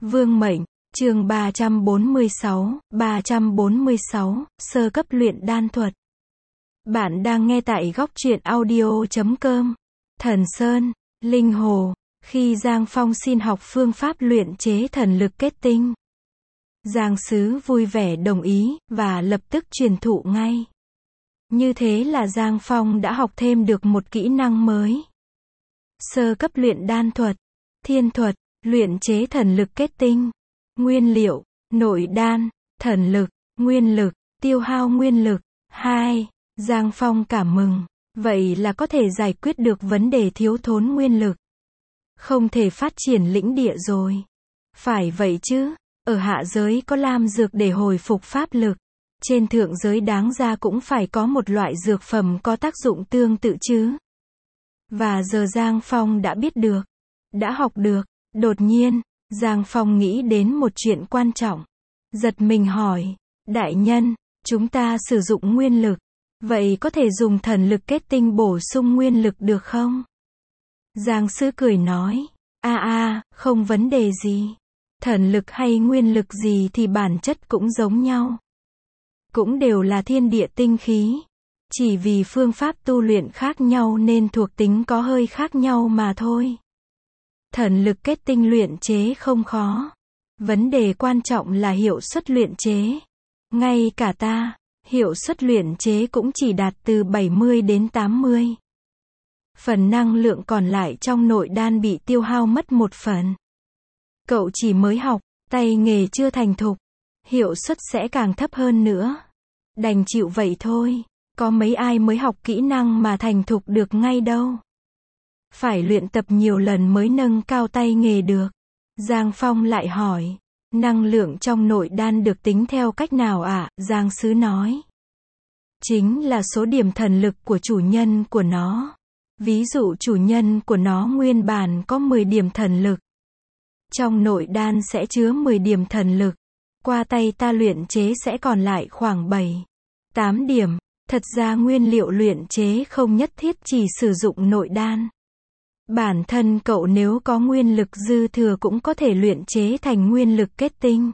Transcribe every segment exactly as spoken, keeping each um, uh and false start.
Vương mệnh, chương ba trăm bốn mươi sáu, ba trăm bốn mươi sáu, sơ cấp luyện đan thuật. Bạn đang nghe tại góc truyện audio chấm com. Thần Sơn, Linh Hồ, khi Giang Phong xin học phương pháp luyện chế thần lực kết tinh, Giang Sứ vui vẻ đồng ý, và lập tức truyền thụ ngay. Như thế là Giang Phong đã học thêm được một kỹ năng mới. Sơ cấp luyện đan thuật, thiên thuật, luyện chế thần lực kết tinh. Nguyên liệu, nội đan, thần lực, nguyên lực, tiêu hao nguyên lực. hai. Giang Phong cảm mừng. Vậy là có thể giải quyết được vấn đề thiếu thốn nguyên lực. Không thể phát triển lĩnh địa rồi. Phải vậy chứ, ở hạ giới có lam dược để hồi phục pháp lực. Trên thượng giới đáng ra cũng phải có một loại dược phẩm có tác dụng tương tự chứ. Và giờ Giang Phong đã biết được, đã học được. Đột nhiên, Giang Phong nghĩ đến một chuyện quan trọng. Giật mình hỏi, đại nhân, chúng ta sử dụng nguyên lực, vậy có thể dùng thần lực kết tinh bổ sung nguyên lực được không? Giang Sứ cười nói, a a, không vấn đề gì. Thần lực hay nguyên lực gì thì bản chất cũng giống nhau. Cũng đều là thiên địa tinh khí. Chỉ vì phương pháp tu luyện khác nhau nên thuộc tính có hơi khác nhau mà thôi. Thần lực kết tinh luyện chế không khó. Vấn đề quan trọng là hiệu suất luyện chế. Ngay cả ta, hiệu suất luyện chế cũng chỉ đạt từ bảy mươi đến tám mươi. Phần năng lượng còn lại trong nội đan bị tiêu hao mất một phần. Cậu chỉ mới học, tay nghề chưa thành thục, hiệu suất sẽ càng thấp hơn nữa. Đành chịu vậy thôi, có mấy ai mới học kỹ năng mà thành thục được ngay đâu. Phải luyện tập nhiều lần mới nâng cao tay nghề được. Giang Phong lại hỏi, năng lượng trong nội đan được tính theo cách nào ạ? À? Giang Sứ nói, chính là số điểm thần lực của chủ nhân của nó. Ví dụ chủ nhân của nó nguyên bản có mười điểm thần lực. Trong nội đan sẽ chứa mười điểm thần lực. Qua tay ta luyện chế sẽ còn lại khoảng bảy, tám điểm. Thật ra nguyên liệu luyện chế không nhất thiết chỉ sử dụng nội đan. Bản thân cậu nếu có nguyên lực dư thừa cũng có thể luyện chế thành nguyên lực kết tinh.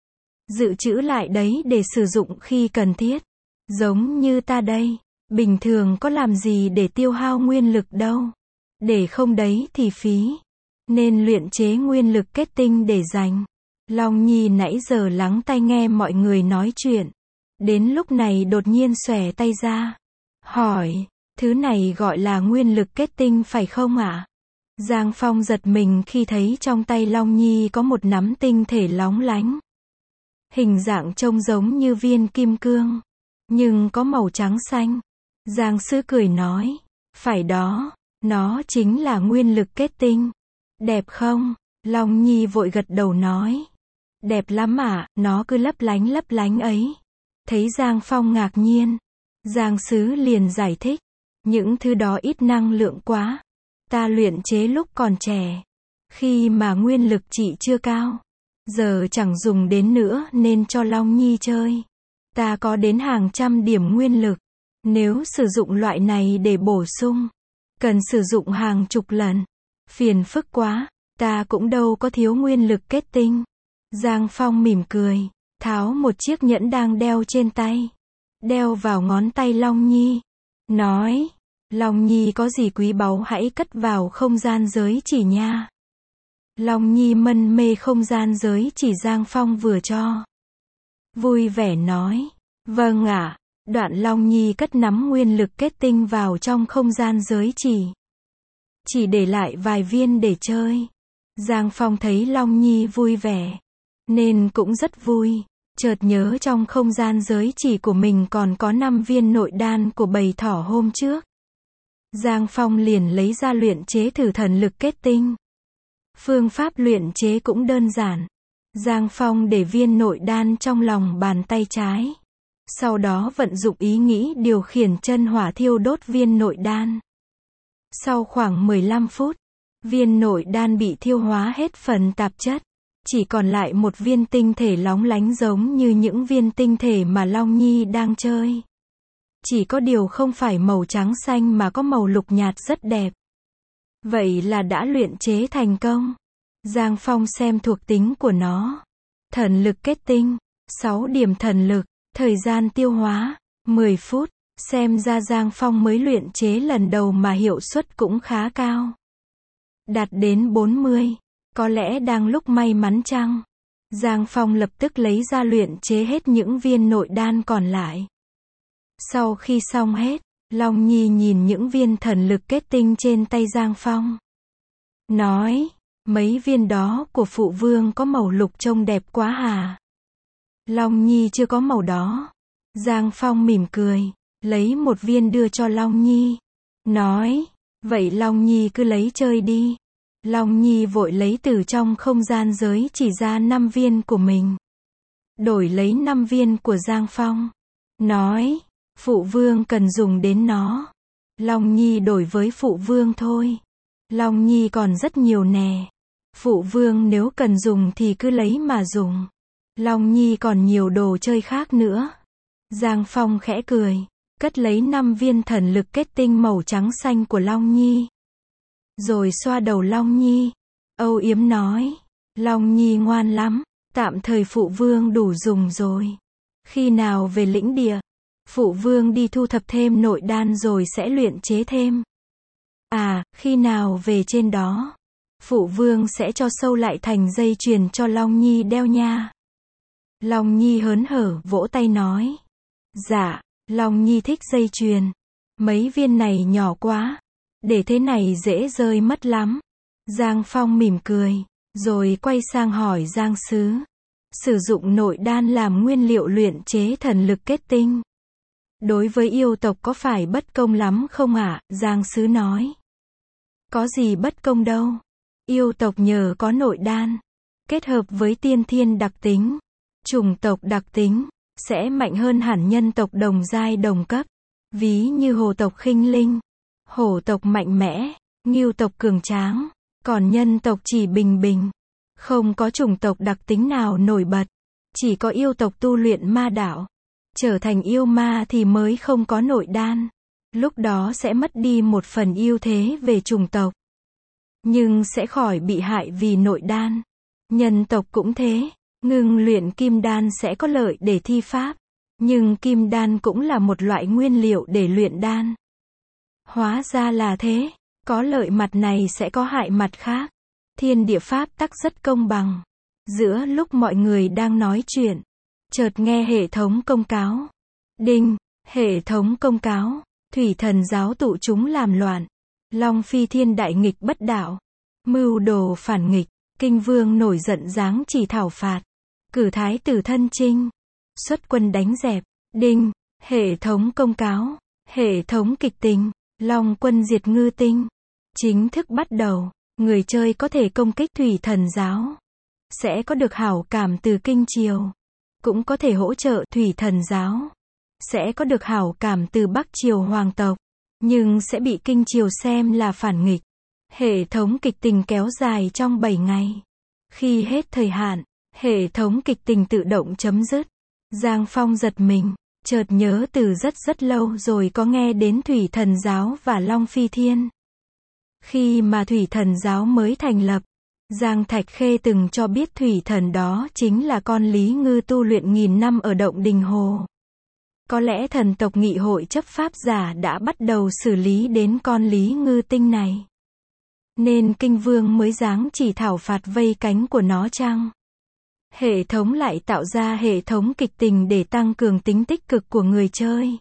Dự trữ lại đấy để sử dụng khi cần thiết. Giống như ta đây, bình thường có làm gì để tiêu hao nguyên lực đâu. Để không đấy thì phí. Nên luyện chế nguyên lực kết tinh để dành. Long Nhi nãy giờ lắng tai nghe mọi người nói chuyện. Đến lúc này đột nhiên xòe tay ra. Hỏi, thứ này gọi là nguyên lực kết tinh phải không ạ? À? Giang Phong giật mình khi thấy trong tay Long Nhi có một nắm tinh thể lóng lánh. Hình dạng trông giống như viên kim cương, nhưng có màu trắng xanh. Giang Sứ cười nói, phải đó, nó chính là nguyên lực kết tinh. Đẹp không? Long Nhi vội gật đầu nói, đẹp lắm ạ, à, nó cứ lấp lánh lấp lánh ấy. Thấy Giang Phong ngạc nhiên, Giang Sứ liền giải thích, những thứ đó ít năng lượng quá. Ta luyện chế lúc còn trẻ, khi mà nguyên lực chị chưa cao, giờ chẳng dùng đến nữa nên cho Long Nhi chơi. Ta có đến hàng trăm điểm nguyên lực, nếu sử dụng loại này để bổ sung, cần sử dụng hàng chục lần. Phiền phức quá, ta cũng đâu có thiếu nguyên lực kết tinh. Giang Phong mỉm cười, tháo một chiếc nhẫn đang đeo trên tay, đeo vào ngón tay Long Nhi, nói, Long Nhi có gì quý báu hãy cất vào không gian giới chỉ nha. Long Nhi mân mê không gian giới chỉ Giang Phong vừa cho. Vui vẻ nói, vâng ạ. Đoạn Long Nhi cất nắm nguyên lực kết tinh vào trong không gian giới chỉ. Chỉ để lại vài viên để chơi. Giang Phong thấy Long Nhi vui vẻ, nên cũng rất vui. Chợt nhớ trong không gian giới chỉ của mình còn có năm viên nội đan của bầy thỏ hôm trước. Giang Phong liền lấy ra luyện chế thử thần lực kết tinh. Phương pháp luyện chế cũng đơn giản. Giang Phong để viên nội đan trong lòng bàn tay trái. Sau đó vận dụng ý nghĩ điều khiển chân hỏa thiêu đốt viên nội đan. Sau khoảng mười lăm phút, viên nội đan bị thiêu hóa hết phần tạp chất. Chỉ còn lại một viên tinh thể lóng lánh giống như những viên tinh thể mà Long Nhi đang chơi. Chỉ có điều không phải màu trắng xanh mà có màu lục nhạt rất đẹp. Vậy là đã luyện chế thành công. Giang Phong xem thuộc tính của nó. Thần lực kết tinh, sáu điểm thần lực, thời gian tiêu hóa, mười phút, xem ra Giang Phong mới luyện chế lần đầu mà hiệu suất cũng khá cao. Đạt đến bốn mươi, có lẽ đang lúc may mắn chăng? Giang Phong lập tức lấy ra luyện chế hết những viên nội đan còn lại. Sau khi xong hết, Long Nhi nhìn những viên thần lực kết tinh trên tay Giang Phong. Nói, mấy viên đó của phụ vương có màu lục trông đẹp quá hà. Long Nhi chưa có màu đó. Giang Phong mỉm cười, lấy một viên đưa cho Long Nhi. Nói, vậy Long Nhi cứ lấy chơi đi. Long Nhi vội lấy từ trong không gian giới chỉ ra năm viên của mình. Đổi lấy năm viên của Giang Phong. Nói, phụ vương cần dùng đến nó. Long Nhi đổi với phụ vương thôi. Long Nhi còn rất nhiều nè. Phụ vương nếu cần dùng thì cứ lấy mà dùng. Long Nhi còn nhiều đồ chơi khác nữa. Giang Phong khẽ cười, cất lấy năm viên thần lực kết tinh màu trắng xanh của Long Nhi. Rồi xoa đầu Long Nhi, âu yếm nói, Long Nhi ngoan lắm, tạm thời phụ vương đủ dùng rồi. Khi nào về lĩnh địa, phụ vương đi thu thập thêm nội đan rồi sẽ luyện chế thêm. À, khi nào về trên đó, phụ vương sẽ cho sâu lại thành dây chuyền cho Long Nhi đeo nha. Long Nhi hớn hở vỗ tay nói. Dạ, Long Nhi thích dây chuyền. Mấy viên này nhỏ quá. Để thế này dễ rơi mất lắm. Giang Phong mỉm cười, rồi quay sang hỏi Giang Sứ. Sử dụng nội đan làm nguyên liệu luyện chế thần lực kết tinh. Đối với yêu tộc có phải bất công lắm không ạ? Giang Sứ nói. Có gì bất công đâu. Yêu tộc nhờ có nội đan, kết hợp với tiên thiên đặc tính, chủng tộc đặc tính, sẽ mạnh hơn hẳn nhân tộc đồng giai đồng cấp. Ví như hồ tộc khinh linh, hổ tộc mạnh mẽ, ngưu tộc cường tráng, còn nhân tộc chỉ bình bình. Không có chủng tộc đặc tính nào nổi bật. Chỉ có yêu tộc tu luyện ma đạo, trở thành yêu ma thì mới không có nội đan. Lúc đó sẽ mất đi một phần ưu thế về chủng tộc. Nhưng sẽ khỏi bị hại vì nội đan. Nhân tộc cũng thế. Ngưng luyện kim đan sẽ có lợi để thi pháp. Nhưng kim đan cũng là một loại nguyên liệu để luyện đan. Hóa ra là thế. Có lợi mặt này sẽ có hại mặt khác. Thiên địa pháp tắc rất công bằng. Giữa lúc mọi người đang nói chuyện, chợt nghe hệ thống công cáo. Đinh, hệ thống công cáo. Thủy thần giáo tụ chúng làm loạn. Long Phi Thiên đại nghịch bất đạo. Mưu đồ phản nghịch. Kinh vương nổi giận giáng chỉ thảo phạt. Cử thái tử thân chinh. Xuất quân đánh dẹp. Đinh, hệ thống công cáo. Hệ thống kịch tính. Long quân diệt ngư tinh. Chính thức bắt đầu. Người chơi có thể công kích thủy thần giáo. Sẽ có được hảo cảm từ kinh triều. Cũng có thể hỗ trợ thủy thần giáo. Sẽ có được hảo cảm từ Bắc triều hoàng tộc. Nhưng sẽ bị kinh triều xem là phản nghịch. Hệ thống kịch tình kéo dài trong bảy ngày. Khi hết thời hạn, hệ thống kịch tình tự động chấm dứt. Giang Phong giật mình, chợt nhớ từ rất rất lâu rồi có nghe đến Thủy Thần Giáo và Long Phi Thiên. Khi mà Thủy Thần Giáo mới thành lập, Giang Thạch Khê từng cho biết Thủy Thần đó chính là con Lý Ngư tu luyện nghìn năm ở Động Đình Hồ. Có lẽ thần tộc nghị hội chấp pháp giả đã bắt đầu xử lý đến con Lý Ngư tinh này. Nên kinh vương mới giáng chỉ thảo phạt vây cánh của nó chăng? Hệ thống lại tạo ra hệ thống kịch tình để tăng cường tính tích cực của người chơi.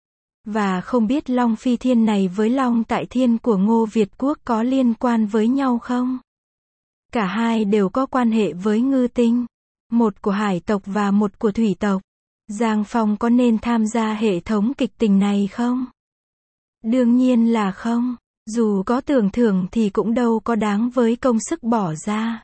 Và không biết Long Phi Thiên này với Long Tại Thiên của Ngô Việt Quốc có liên quan với nhau không? Cả hai đều có quan hệ với ngư tinh. Một của hải tộc và một của thủy tộc. Giang Phong có nên tham gia hệ thống kịch tình này không? Đương nhiên là không. Dù có tưởng thưởng thì cũng đâu có đáng với công sức bỏ ra.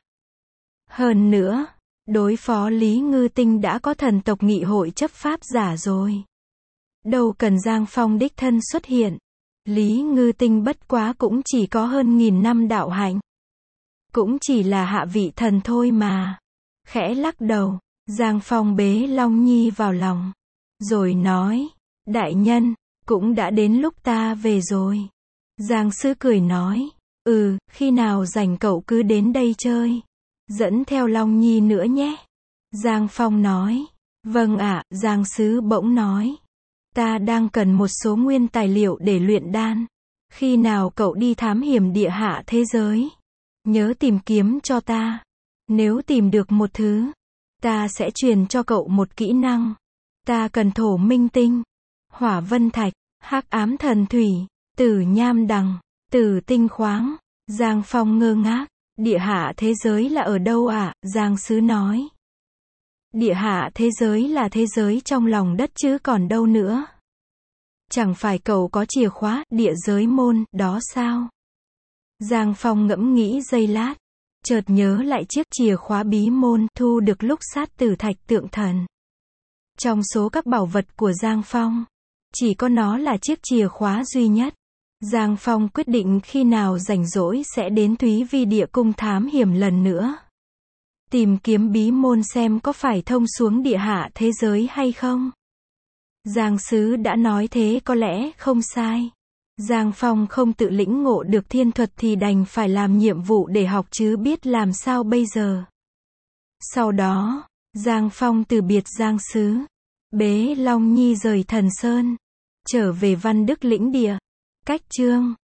Hơn nữa, đối phó Lý Ngư Tinh đã có thần tộc nghị hội chấp pháp giả rồi. Đâu cần Giang Phong đích thân xuất hiện. Lý Ngư Tinh bất quá cũng chỉ có hơn nghìn năm đạo hạnh. Cũng chỉ là hạ vị thần thôi mà. Khẽ lắc đầu, Giang Phong bế Long Nhi vào lòng. Rồi nói, đại nhân, cũng đã đến lúc ta về rồi. Giang Sứ cười nói, ừ, khi nào rảnh cậu cứ đến đây chơi. Dẫn theo Long Nhi nữa nhé. Giang Phong nói. Vâng ạ, Giang Sứ bỗng nói. Ta đang cần một số nguyên tài liệu để luyện đan. Khi nào cậu đi thám hiểm địa hạ thế giới, nhớ tìm kiếm cho ta. Nếu tìm được một thứ, ta sẽ truyền cho cậu một kỹ năng. Ta cần thổ minh tinh, hỏa vân thạch, hắc ám thần thủy, tử nham đằng, tử tinh khoáng. Giang Phong ngơ ngác. Địa hạ thế giới là ở đâu ạ? À? Giang Sứ nói. Địa hạ thế giới là thế giới trong lòng đất chứ còn đâu nữa. Chẳng phải cậu có chìa khóa địa giới môn đó sao? Giang Phong ngẫm nghĩ giây lát, chợt nhớ lại chiếc chìa khóa bí môn thu được lúc sát tử thạch tượng thần. Trong số các bảo vật của Giang Phong, chỉ có nó là chiếc chìa khóa duy nhất. Giang Phong quyết định khi nào rảnh rỗi sẽ đến Thúy Vi Địa Cung thám hiểm lần nữa. Tìm kiếm bí môn xem có phải thông xuống địa hạ thế giới hay không. Giang Sứ đã nói thế có lẽ không sai. Giang Phong không tự lĩnh ngộ được thiên thuật thì đành phải làm nhiệm vụ để học chứ biết làm sao bây giờ. Sau đó, Giang Phong từ biệt Giang Sứ, bế Long Nhi rời Thần Sơn, trở về Văn Đức Lĩnh Địa. Cách chương